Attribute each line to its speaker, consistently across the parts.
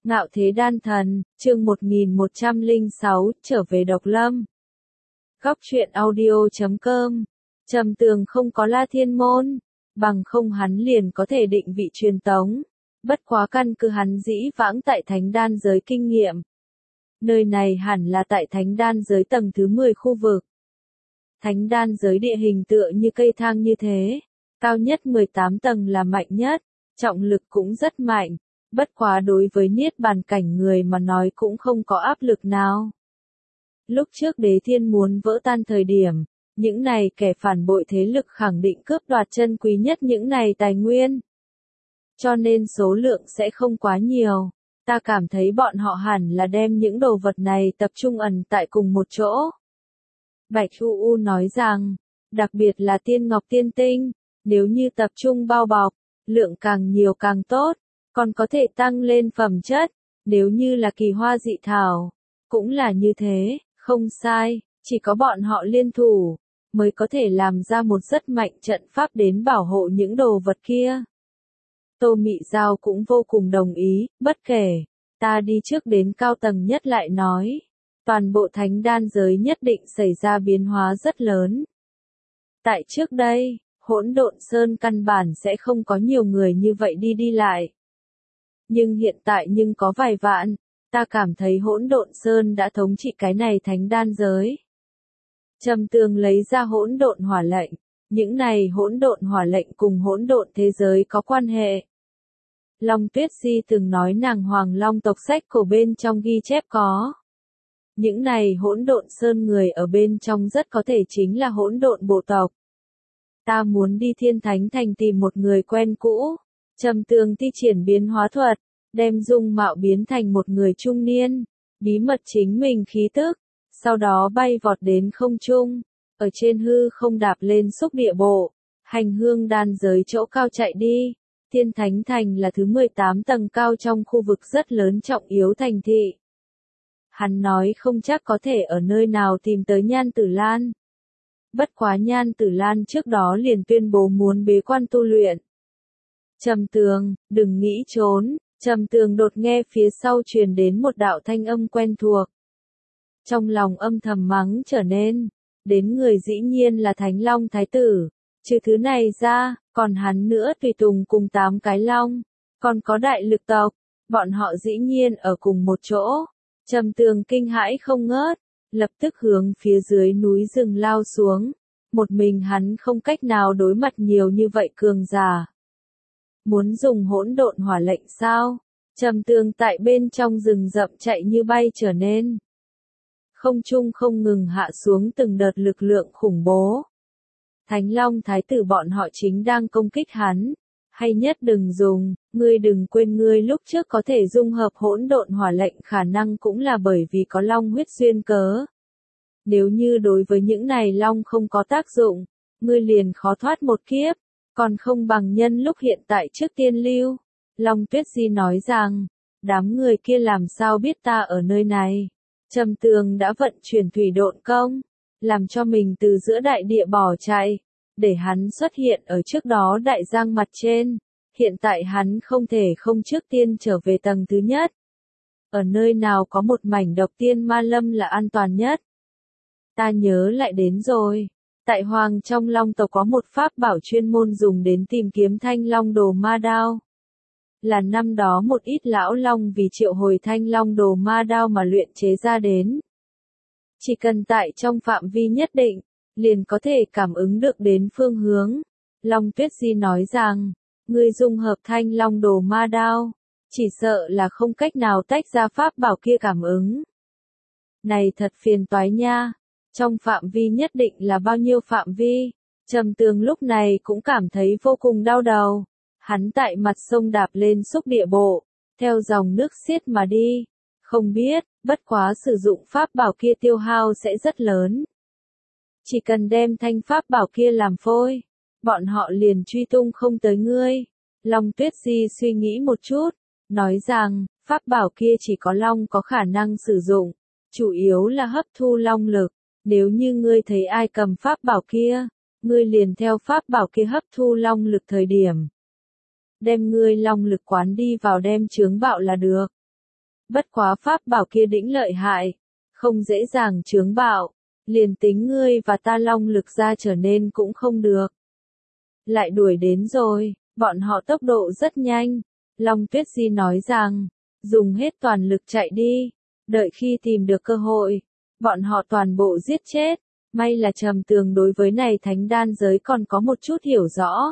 Speaker 1: Ngạo Thế Đan Thần, chương 1106, trở về Độc Lâm. Góc truyện audio.com. Trầm Tường không có La Thiên Môn, bằng không hắn liền có thể định vị truyền tống. Bất quá căn cứ hắn dĩ vãng tại Thánh Đan giới kinh nghiệm. Nơi này hẳn là tại Thánh Đan giới tầng thứ 10 khu vực. Thánh Đan giới địa hình tựa như cây thang như thế, cao nhất 18 tầng là mạnh nhất, trọng lực cũng rất mạnh. Bất quá đối với niết bàn cảnh người mà nói cũng không có áp lực nào. Lúc trước Đế Thiên muốn vỡ tan thời điểm, những này kẻ phản bội thế lực khẳng định cướp đoạt chân quý nhất những này tài nguyên. Cho nên số lượng sẽ không quá nhiều. Ta cảm thấy bọn họ hẳn là đem những đồ vật này tập trung ẩn tại cùng một chỗ. Bạch U nói rằng, đặc biệt là tiên ngọc tiên tinh, nếu như tập trung bao bọc, lượng càng nhiều càng tốt. Còn có thể tăng lên phẩm chất, nếu như là kỳ hoa dị thảo, cũng là như thế, không sai, chỉ có bọn họ liên thủ, mới có thể làm ra một rất mạnh trận pháp đến bảo hộ những đồ vật kia. Tô Mị Giao cũng vô cùng đồng ý, bất kể, ta đi trước đến cao tầng nhất lại nói, toàn bộ Thánh Đan giới nhất định xảy ra biến hóa rất lớn. Tại trước đây, Hỗn Độn Sơn căn bản sẽ không có nhiều người như vậy đi lại. Nhưng hiện tại nhưng có vài vạn, ta cảm thấy Hỗn Độn Sơn đã thống trị cái này Thánh Đan giới. Trầm Tường lấy ra hỗn độn hỏa lệnh, những này hỗn độn hỏa lệnh cùng hỗn độn thế giới có quan hệ. Long Tuyết Di từng nói nàng Hoàng Long tộc sách cổ bên trong ghi chép có. Những này Hỗn Độn Sơn người ở bên trong rất có thể chính là hỗn độn bộ tộc. Ta muốn đi Thiên Thánh Thành tìm một người quen cũ. Trầm Tường thi triển biến hóa thuật, đem dung mạo biến thành một người trung niên, bí mật chính mình khí tức, sau đó bay vọt đến không trung, ở trên hư không đạp lên xúc địa bộ, hành hương đan giới chỗ cao chạy đi. Thiên Thánh Thành là thứ 18 tầng cao trong khu vực rất lớn trọng yếu thành thị. Hắn nói không chắc có thể ở nơi nào tìm tới Nhan Tử Lan. Bất quá Nhan Tử Lan trước đó liền tuyên bố muốn bế quan tu luyện. Trầm Tường, đừng nghĩ trốn. Trầm Tường đột nghe phía sau truyền đến một đạo thanh âm quen thuộc. Trong lòng âm thầm mắng trở nên, đến người dĩ nhiên là Thánh Long Thái Tử, trừ thứ này ra, còn hắn nữa tùy tùng cùng 8 cái long, còn có đại lực tộc, bọn họ dĩ nhiên ở cùng một chỗ. Trầm Tường kinh hãi không ngớt, lập tức hướng phía dưới núi rừng lao xuống, một mình hắn không cách nào đối mặt nhiều như vậy cường giả. Muốn dùng hỗn độn hỏa lệnh sao? Trầm Tường tại bên trong rừng rậm chạy như bay trở nên. Không trung không ngừng hạ xuống từng đợt lực lượng khủng bố. Thánh Long Thái Tử bọn họ chính đang công kích hắn. Hay nhất đừng dùng, ngươi đừng quên ngươi lúc trước có thể dung hợp hỗn độn hỏa lệnh khả năng cũng là bởi vì có long huyết duyên cớ. Nếu như đối với những này long không có tác dụng, ngươi liền khó thoát một kiếp. Còn không bằng nhân lúc hiện tại trước tiên lưu. Long Tuyết Di nói rằng, đám người kia làm sao biết ta ở nơi này. Trầm Tường đã vận chuyển thủy độn công, làm cho mình từ giữa đại địa bỏ chạy, để hắn xuất hiện ở trước đó đại giang mặt trên. Hiện tại hắn không thể không trước tiên trở về tầng thứ nhất. Ở nơi nào có một mảnh độc tiên ma lâm là an toàn nhất. Ta nhớ lại đến rồi. Tại Hoàng trong Long tộc có một pháp bảo chuyên môn dùng đến tìm kiếm Thanh Long Đồ Ma Đao. Là năm đó một ít lão long vì triệu hồi Thanh Long Đồ Ma Đao mà luyện chế ra đến. Chỉ cần tại trong phạm vi nhất định, liền có thể cảm ứng được đến phương hướng. Long Tuyết Di nói rằng, người dung hợp Thanh Long Đồ Ma Đao, chỉ sợ là không cách nào tách ra pháp bảo kia cảm ứng. Này thật phiền toái nha. Trong phạm vi nhất định là bao nhiêu phạm vi? Trầm Tường lúc này cũng cảm thấy vô cùng đau đầu. Hắn tại mặt sông đạp lên xúc địa bộ, theo dòng nước xiết mà đi. Không biết, bất quá sử dụng pháp bảo kia tiêu hao sẽ rất lớn. Chỉ cần đem thanh pháp bảo kia làm phôi, bọn họ liền truy tung không tới ngươi. Long Tuyết Di suy nghĩ một chút, nói rằng, pháp bảo kia chỉ có long có khả năng sử dụng, chủ yếu là hấp thu long lực. Nếu như ngươi thấy ai cầm pháp bảo kia, ngươi liền theo pháp bảo kia hấp thu long lực thời điểm. Đem ngươi long lực quán đi vào đem chướng bạo là được. Bất quá pháp bảo kia đĩnh lợi hại, không dễ dàng chướng bạo, liền tính ngươi và ta long lực ra trở nên cũng không được. Lại đuổi đến rồi, bọn họ tốc độ rất nhanh. Long Tuyết Di nói rằng, dùng hết toàn lực chạy đi, đợi khi tìm được cơ hội, bọn họ toàn bộ giết chết. May là Trầm Tường đối với này thánh đan giới còn có một chút hiểu rõ.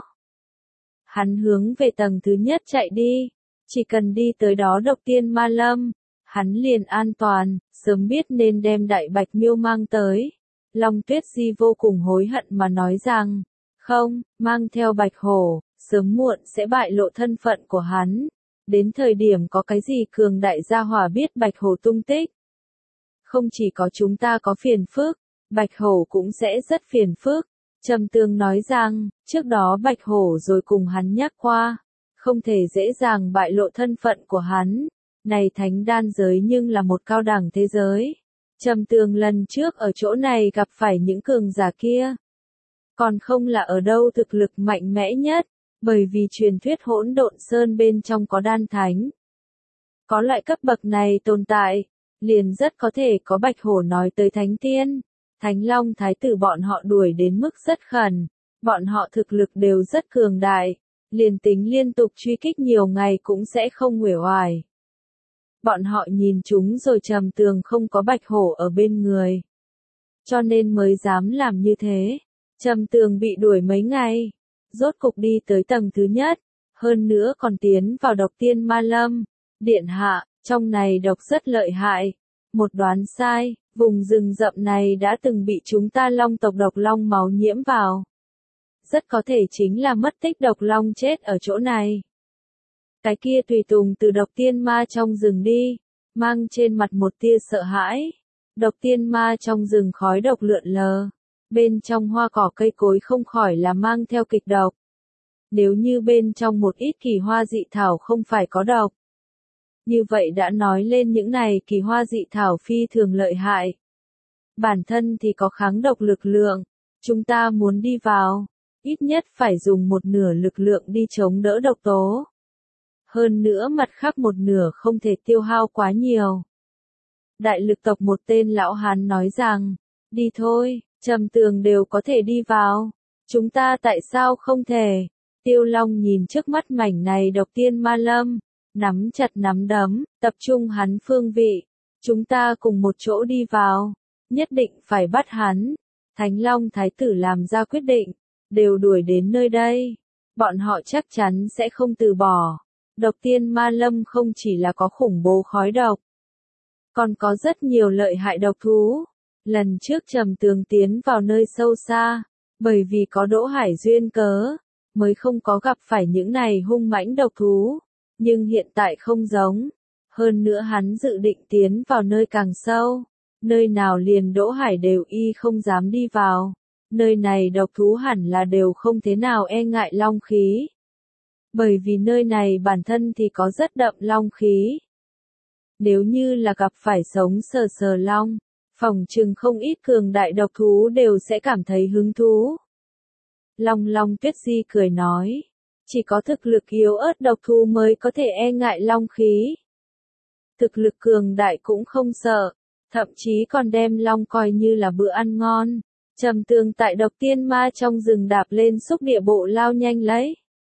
Speaker 1: Hắn hướng về tầng thứ nhất chạy đi, chỉ cần đi tới đó Độc Tiên Ma Lâm, hắn liền an toàn, sớm biết nên đem Đại Bạch Miêu mang tới. Long Tuyết Di vô cùng hối hận mà nói rằng, không, mang theo Bạch Hổ, sớm muộn sẽ bại lộ thân phận của hắn. Đến thời điểm có cái gì cường đại gia hỏa biết Bạch Hổ tung tích. Không chỉ có chúng ta có phiền phức, Bạch Hổ cũng sẽ rất phiền phức. Trầm Tường nói rằng, trước đó Bạch Hổ rồi cùng hắn nhắc qua, không thể dễ dàng bại lộ thân phận của hắn. Này thánh đan giới nhưng là một cao đẳng thế giới. Trầm Tường lần trước ở chỗ này gặp phải những cường giả kia. Còn không là ở đâu thực lực mạnh mẽ nhất, bởi vì truyền thuyết Hỗn Độn Sơn bên trong có đan thánh. Có loại cấp bậc này tồn tại, liền rất có thể có Bạch Hổ nói tới Thánh Tiên. Thánh Long Thái tử bọn họ đuổi đến mức rất khẩn, bọn họ thực lực đều rất cường đại, liền tính liên tục truy kích nhiều ngày cũng sẽ không uể oải. Bọn họ nhìn chúng rồi Trầm Tường không có Bạch Hổ ở bên người, cho nên mới dám làm như thế. Trầm Tường bị đuổi mấy ngày, rốt cục đi tới tầng thứ nhất, hơn nữa còn tiến vào Độc Tiên Ma Lâm. Điện hạ, trong này độc rất lợi hại. Một đoán sai, vùng rừng rậm này đã từng bị chúng ta long tộc độc long máu nhiễm vào. Rất có thể chính là mất tích độc long chết ở chỗ này. Cái kia tùy tùng từ Độc Tiên Ma trong rừng đi, mang trên mặt một tia sợ hãi. Độc Tiên Ma trong rừng khói độc lượn lờ, bên trong hoa cỏ cây cối không khỏi là mang theo kịch độc. Nếu như bên trong một ít kỳ hoa dị thảo không phải có độc, như vậy đã nói lên những này kỳ hoa dị thảo phi thường lợi hại. Bản thân thì có kháng độc lực lượng, chúng ta muốn đi vào, ít nhất phải dùng một nửa lực lượng đi chống đỡ độc tố. Hơn nữa mặt khác một nửa không thể tiêu hao quá nhiều. Đại lực tộc một tên lão hán nói rằng, đi thôi, Trầm Tường đều có thể đi vào, chúng ta tại sao không thể? Tiêu Long nhìn trước mắt mảnh này Độc Tiên Ma Lâm, nắm chặt nắm đấm, tập trung hắn phương vị, chúng ta cùng một chỗ đi vào, nhất định phải bắt hắn. Thánh Long Thái tử làm ra quyết định, đều đuổi đến nơi đây, bọn họ chắc chắn sẽ không từ bỏ. Độc Tiên Ma Lâm không chỉ là có khủng bố khói độc, còn có rất nhiều lợi hại độc thú. Lần trước Trầm Tường tiến vào nơi sâu xa, bởi vì có Đỗ Hải duyên cớ, mới không có gặp phải những này hung mãnh độc thú. Nhưng hiện tại không giống. Hơn nữa hắn dự định tiến vào nơi càng sâu. Nơi nào liền Đỗ Hải đều không dám đi vào. Nơi này độc thú hẳn là đều không thế nào e ngại long khí. Bởi vì nơi này bản thân thì có rất đậm long khí. Nếu như là gặp phải sống sờ sờ long, phỏng chừng không ít cường đại độc thú đều sẽ cảm thấy hứng thú. Long Tuyết Di cười nói, chỉ có thực lực yếu ớt độc thú mới có thể e ngại long khí. Thực lực cường đại cũng không sợ, thậm chí còn đem long coi như là bữa ăn ngon. Trầm Tường tại Độc Tiên Ma trong rừng đạp lên xúc địa bộ lao nhanh lấy.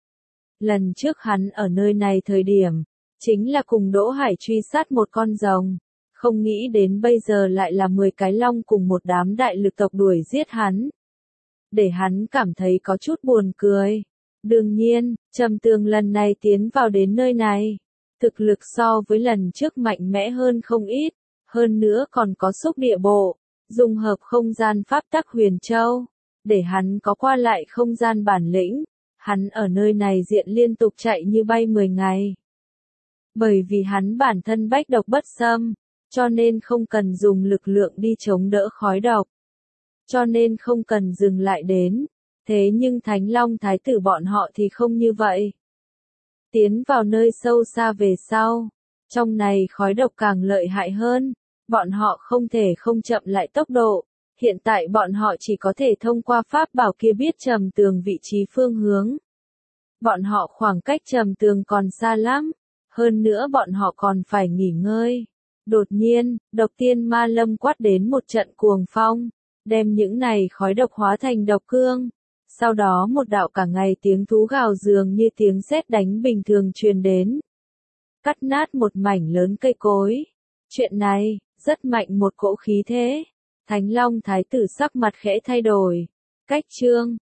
Speaker 1: Lần trước hắn ở nơi này thời điểm, chính là cùng Đỗ Hải truy sát một con rồng. Không nghĩ đến bây giờ lại là 10 cái long cùng một đám đại lực tộc đuổi giết hắn. Để hắn cảm thấy có chút buồn cười. Đương nhiên, Trầm Tường lần này tiến vào đến nơi này. Thực lực so với lần trước mạnh mẽ hơn không ít. Hơn nữa còn có xúc địa bộ. Dung hợp không gian pháp tắc huyền châu. Để hắn có qua lại không gian bản lĩnh. Hắn ở nơi này diện liên tục chạy như bay 10 ngày. Bởi vì hắn bản thân bách độc bất xâm. Cho nên không cần dùng lực lượng đi chống đỡ khói độc. Cho nên không cần dừng lại đến. Thế nhưng Thánh Long Thái tử bọn họ thì không như vậy. Tiến vào nơi sâu xa về sau. Trong này khói độc càng lợi hại hơn. Bọn họ không thể không chậm lại tốc độ. Hiện tại bọn họ chỉ có thể thông qua pháp bảo kia biết Trầm Tường vị trí phương hướng. Bọn họ khoảng cách Trầm Tường còn xa lắm. Hơn nữa bọn họ còn phải nghỉ ngơi. Đột nhiên, độc tiên ma lâm quát đến một trận cuồng phong, đem những này khói độc hóa thành độc cương. Sau đó một đạo cả ngày tiếng thú gào dường như tiếng sét đánh bình thường truyền đến. Cắt nát một mảnh lớn cây cối. Chuyện này, rất mạnh một cỗ khí thế. Thánh Long Thái tử sắc mặt khẽ thay đổi. Cách chương